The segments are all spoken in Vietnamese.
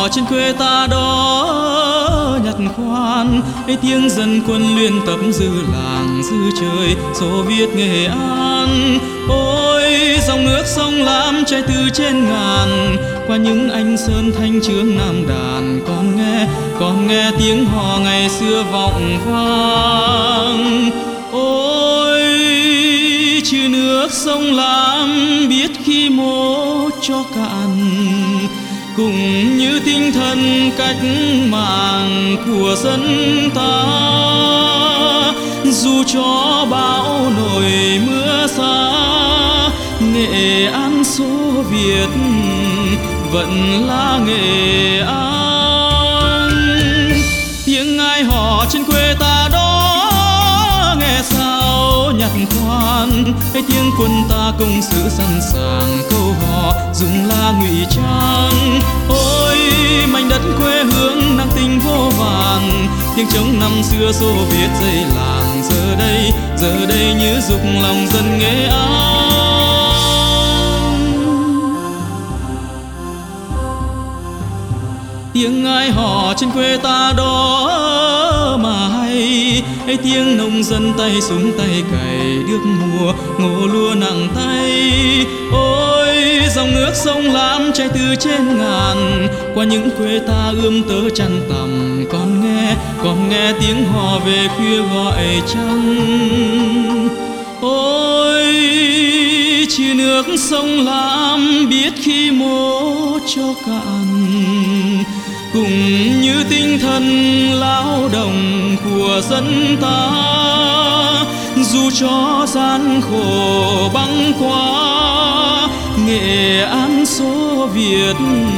hò trên quê ta đó nhặt khoan, tiếng dân quân luyện tập giữ làng giữ trời Xô Viết Nghệ An. Ôi dòng nước sông Lam chảy từ trên ngàn, qua những anh sơn thanh trướng nam đàn. Con nghe tiếng hò ngày xưa vọng vang. Ôi chữ nước sông Lam biết khi mô cho cạn, cũng như tinh thần cách mạng của dân ta. Dù cho bão nổi mưa xa, Nghệ An số Việt vẫn là Nghệ An. Tiếng ai hò trên quê ta đó nghe sao nhặt khoan, tiếng quân ta công sự sẵn sàng câu hò dùng la ngụy trang. Ôi mảnh đất quê hương năng tình vô vàn, tiếng trống năm xưa Xô Viết dây làng giờ đây như dục lòng dân Nghệ An. Tiếng ai hò trên quê ta đó mà hay, tiếng nông dân tay súng tay cày nước mùa ngô lúa nặng tay. Ôi dòng nước sông Lam chảy từ trên ngàn, qua những quê ta ươm tớ chăn tằm. Con nghe tiếng hò về khuya gọi trăng. Ôi chữ nước sông Lam biết khi mô cho cạn, cũng như tinh thần lao động của dân ta. Dù cho gian khổ băng qua, Nghệ An số Việt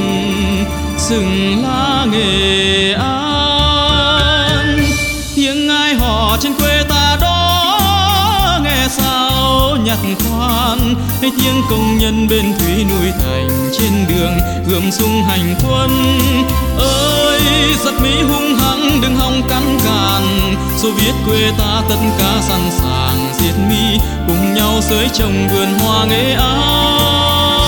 xứng là Nghệ An. Tiếng ai hò trên quê ta đó nghe sao nhặt khoan, tiếng công nhân bên thủy núi thành trên đường gươm súng hành quân. Ơi giặc Mỹ hung hăng đừng hòng cắn cản, Xô Viết quê ta tất cả sẵn sàng diệt Mỹ, cùng nhau xới trồng vườn hoa Nghệ An.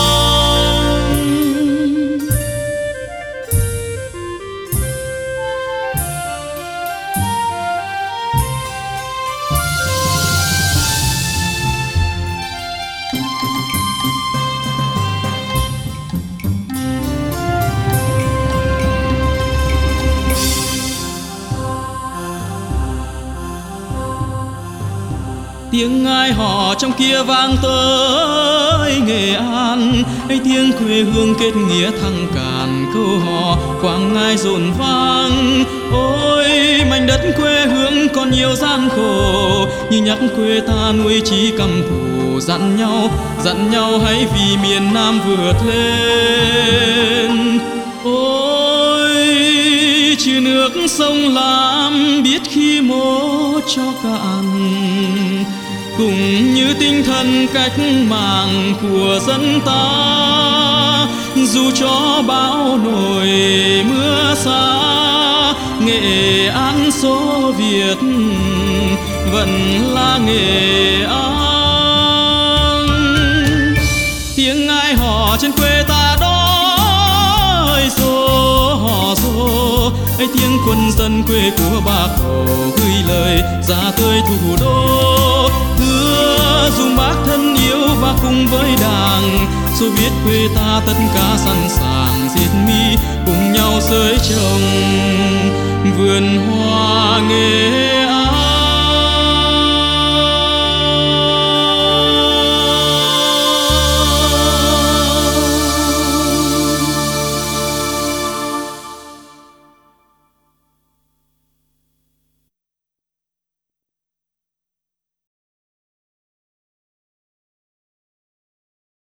Tiếng ai hò trong kia vang tới Nghệ An, tiếng quê hương kết nghĩa thăng càn câu hò quang ngai rộn vang. Ôi mảnh đất quê hương còn nhiều gian khổ, như nhắc quê ta nuôi chí căm thù. Dặn nhau hãy vì miền Nam vượt lên. Ôi chữ nước sông Lam biết khi mô cho cạn, cũng như tinh thần cách mạng của dân ta. Dù cho bão nổi mưa xa, Nghệ An số Việt vẫn là Nghệ An. Tiếng ai hò trên quê ta đó hò rô, tiếng quân dân quê của Bác Hồ gửi lời ra tới thủ đô. Thưa dùng Bác thân yêu và cùng với Đảng, Xô Viết quê ta tất cả sẵn sàng diệt Mỹ, cùng nhau xới trồng vườn hoa Nghệ